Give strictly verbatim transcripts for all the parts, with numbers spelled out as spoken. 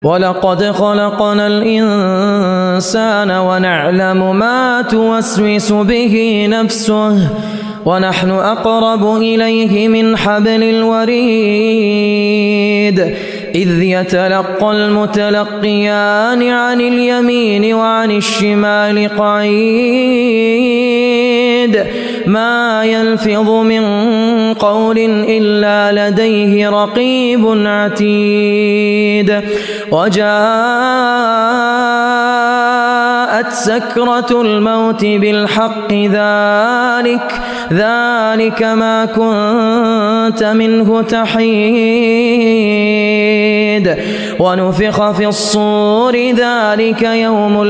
ولقد خلقنا الإنسان ونعلم ما توسوس به نفسه ونحن أقرب إليه من حبل الوريد إذ يتلقى المتلقيان عن اليمين وعن الشمال قعيد ما يلفظ من قول إلا لديه رقيب عتيد وجاءت سكرة الموت بالحق ذلك ذلك ما كنت منه تحيد ونفخ في الصور ذلك يوم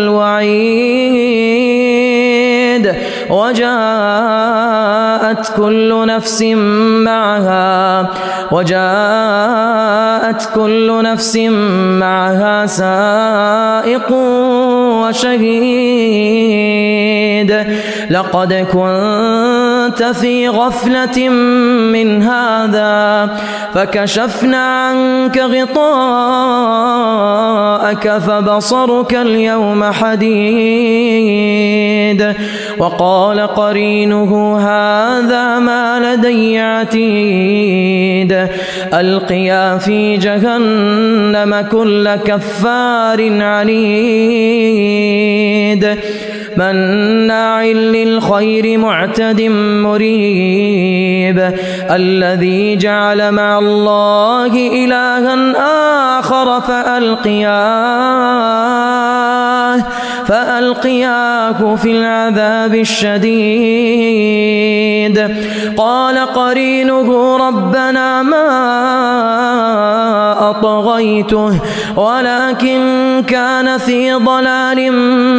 الوعيد وجاءت كل نفس معها وجاءت كل نفس معها سائق وشهيد لقد كنت في غفلة من هذا فكشفنا عنك غطاءك فبصرك اليوم حديد وقال قرينه هذا ما لدي عتيد ألقيا في جهنم كل كفار عنيد مناع للخير معتد مريب الذي جعل مع الله إلها آخر فألقياه فألقياه في العذاب الشديد قال قرينه ربنا ما أطغيته ولكن كان في ضلال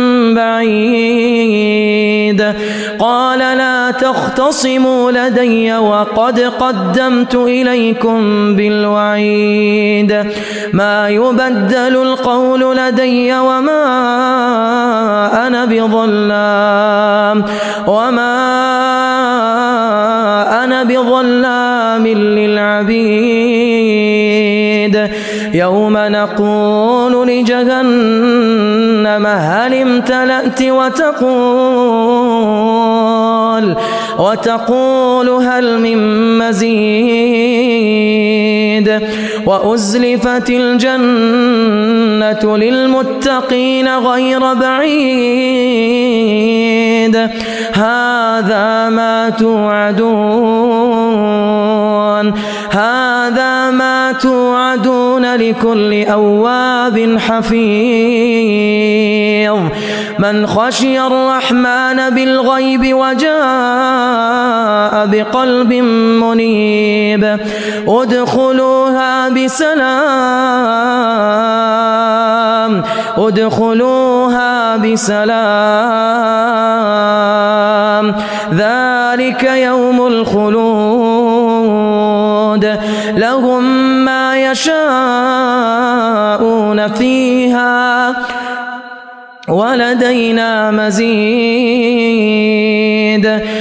بعيد قال لا تختصموا لدي وقد قدمت إليكم بالوعيد ما يبدل القول لدي وما أنا بظلام وما أنا بظلام للعبيد يوم نقول لجهنم هل امتلأت وتقول وتقول هل من مزيد وأزلفت الجنة للمتقين غير بعيد هذا ما توعدون هذا ما توعدون لكل أواب حفيظ من خشي الرحمن بالغيب وجاء بقلب منيب ادخلوها بسلام ادخلوها بسلام ذلك يوم الخلود لهم ما يشاءون فيها ولدينا مزيد